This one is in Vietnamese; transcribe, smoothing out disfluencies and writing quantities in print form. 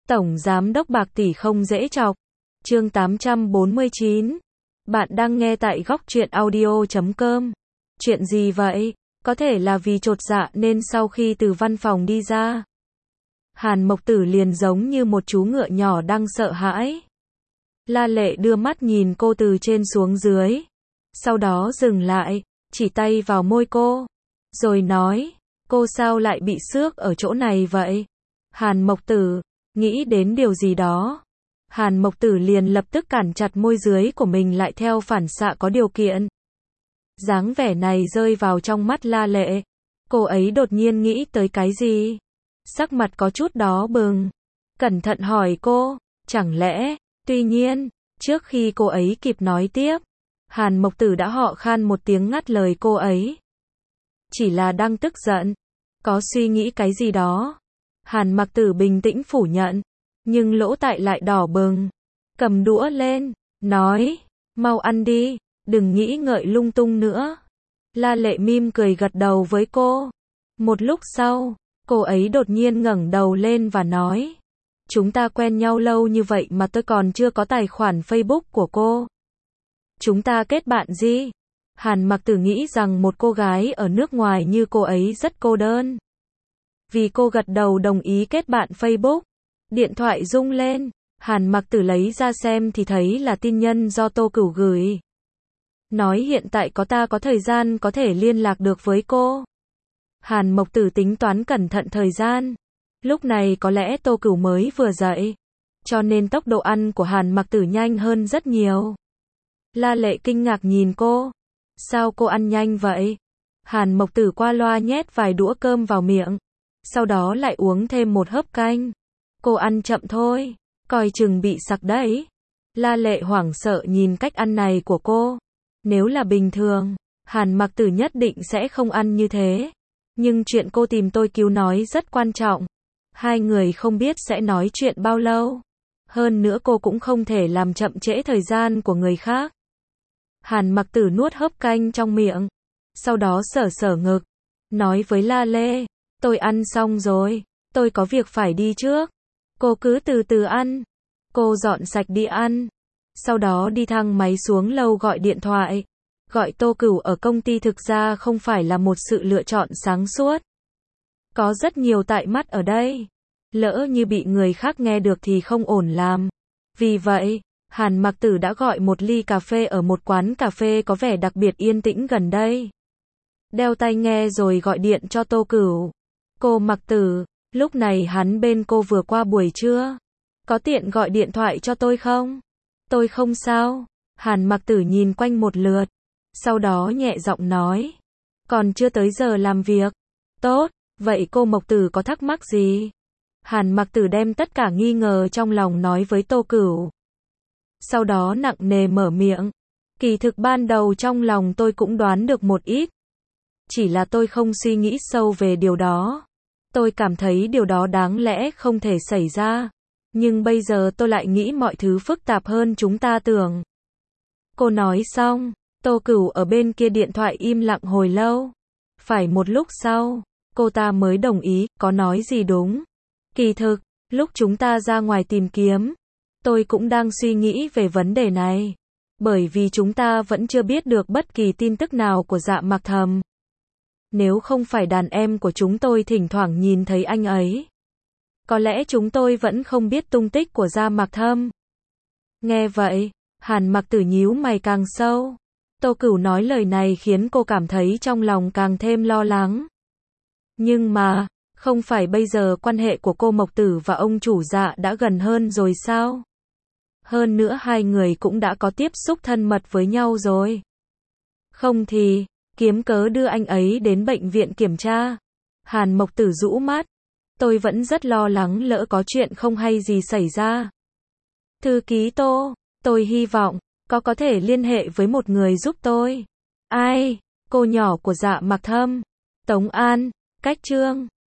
Tổng Giám đốc Bạc Tỷ không dễ chọc. Chương 849. Bạn đang nghe tại góc truyện audio.com. Chuyện gì vậy? Có thể là vì chột dạ nên sau khi từ văn phòng đi ra, Hàn Mộc Tử liền giống như một chú ngựa nhỏ đang sợ hãi. La Lệ đưa mắt nhìn cô từ trên xuống dưới, sau đó dừng lại, chỉ tay vào môi cô, rồi nói, cô sao lại bị xước ở chỗ này vậy? Hàn Mộc Tử nghĩ đến điều gì đó. Hàn Mộc Tử liền lập tức cản chặt môi dưới của mình lại theo phản xạ có điều kiện. Dáng vẻ này rơi vào trong mắt La Lệ. Cô ấy đột nhiên nghĩ tới cái gì? Sắc mặt có chút đỏ bừng. Cẩn thận hỏi cô, chẳng lẽ, tuy nhiên, trước khi cô ấy kịp nói tiếp, Hàn Mộc Tử đã họ khan một tiếng ngắt lời cô ấy. Chỉ là đang tức giận, có suy nghĩ cái gì đó. Hàn Mộc Tử bình tĩnh phủ nhận, nhưng lỗ tai lại đỏ bừng. Cầm đũa lên, nói, mau ăn đi, đừng nghĩ ngợi lung tung nữa. La Lệ mỉm cười gật đầu với cô. Một lúc sau, cô ấy đột nhiên ngẩng đầu lên và nói, chúng ta quen nhau lâu như vậy mà tôi còn chưa có tài khoản Facebook của cô. Chúng ta kết bạn gì? Hàn Mộc Tử nghĩ rằng một cô gái ở nước ngoài như cô ấy rất cô đơn. Vì cô gật đầu đồng ý kết bạn Facebook. Điện thoại rung lên, Hàn Mộc Tử lấy ra xem thì thấy là tin nhắn do Tô Cửu gửi. Nói hiện tại ta có thời gian có thể liên lạc được với cô. Hàn Mộc Tử tính toán cẩn thận thời gian. Lúc này có lẽ Tô Cửu mới vừa dậy, cho nên tốc độ ăn của Hàn Mộc Tử nhanh hơn rất nhiều. La Lệ kinh ngạc nhìn cô. Sao cô ăn nhanh vậy? Hàn Mộc Tử qua loa nhét vài đũa cơm vào miệng, sau đó lại uống thêm một hớp canh. Cô ăn chậm thôi, coi chừng bị sặc đấy. La Lệ hoảng sợ nhìn cách ăn này của cô. Nếu là bình thường, Hàn Mộc Tử nhất định sẽ không ăn như thế. Nhưng chuyện cô tìm tôi cứu nói rất quan trọng. Hai người không biết sẽ nói chuyện bao lâu. Hơn nữa cô cũng không thể làm chậm trễ thời gian của người khác. Hàn Mộc Tử nuốt hớp canh trong miệng, sau đó sờ ngực, nói với La Lệ, tôi ăn xong rồi, tôi có việc phải đi trước. Cô cứ từ từ ăn. Cô dọn sạch đi ăn, sau đó đi thang máy xuống lầu gọi điện thoại. Gọi Tô Cửu ở công ty thực ra không phải là một sự lựa chọn sáng suốt. Có rất nhiều tai mắt ở đây. Lỡ như bị người khác nghe được thì không ổn làm. Vì vậy, Hàn Mộc Tử đã gọi một ly cà phê ở một quán cà phê có vẻ đặc biệt yên tĩnh gần đây. Đeo tai nghe rồi gọi điện cho Tô Cửu. Cô Mộc Tử, lúc này hắn bên cô vừa qua buổi trưa. Có tiện gọi điện thoại cho tôi không? Tôi không sao. Hàn Mộc Tử nhìn quanh một lượt, sau đó nhẹ giọng nói, còn chưa tới giờ làm việc. Tốt, vậy cô Mộc Tử có thắc mắc gì? Hàn Mộc Tử đem tất cả nghi ngờ trong lòng nói với Tô Cửu. Sau đó nặng nề mở miệng, kỳ thực ban đầu trong lòng tôi cũng đoán được một ít. Chỉ là tôi không suy nghĩ sâu về điều đó. Tôi cảm thấy điều đó đáng lẽ không thể xảy ra. Nhưng bây giờ tôi lại nghĩ mọi thứ phức tạp hơn chúng ta tưởng. Cô nói xong, Tô Cửu ở bên kia điện thoại im lặng hồi lâu. Phải một lúc sau, cô ta mới đồng ý, có nói gì đúng. Kỳ thực, lúc chúng ta ra ngoài tìm kiếm, tôi cũng đang suy nghĩ về vấn đề này. Bởi vì chúng ta vẫn chưa biết được bất kỳ tin tức nào của Dạ Mặc Thầm. Nếu không phải đàn em của chúng tôi thỉnh thoảng nhìn thấy anh ấy, có lẽ chúng tôi vẫn không biết tung tích của Dạ Mặc Thầm. Nghe vậy, Hàn Mộc Tử nhíu mày càng sâu. Tô Cửu nói lời này khiến cô cảm thấy trong lòng càng thêm lo lắng. Nhưng mà, không phải bây giờ quan hệ của cô Mộc Tử và ông chủ Dạ đã gần hơn rồi sao? Hơn nữa hai người cũng đã có tiếp xúc thân mật với nhau rồi. Không thì, kiếm cớ đưa anh ấy đến bệnh viện kiểm tra. Hàn Mộc Tử rũ mắt. Tôi vẫn rất lo lắng lỡ có chuyện không hay gì xảy ra. Thư ký Tô, tôi hy vọng có thể liên hệ với một người giúp tôi. Ai? Cô nhỏ của Dạ Mặc Thầm. Tống An, Cách Trương.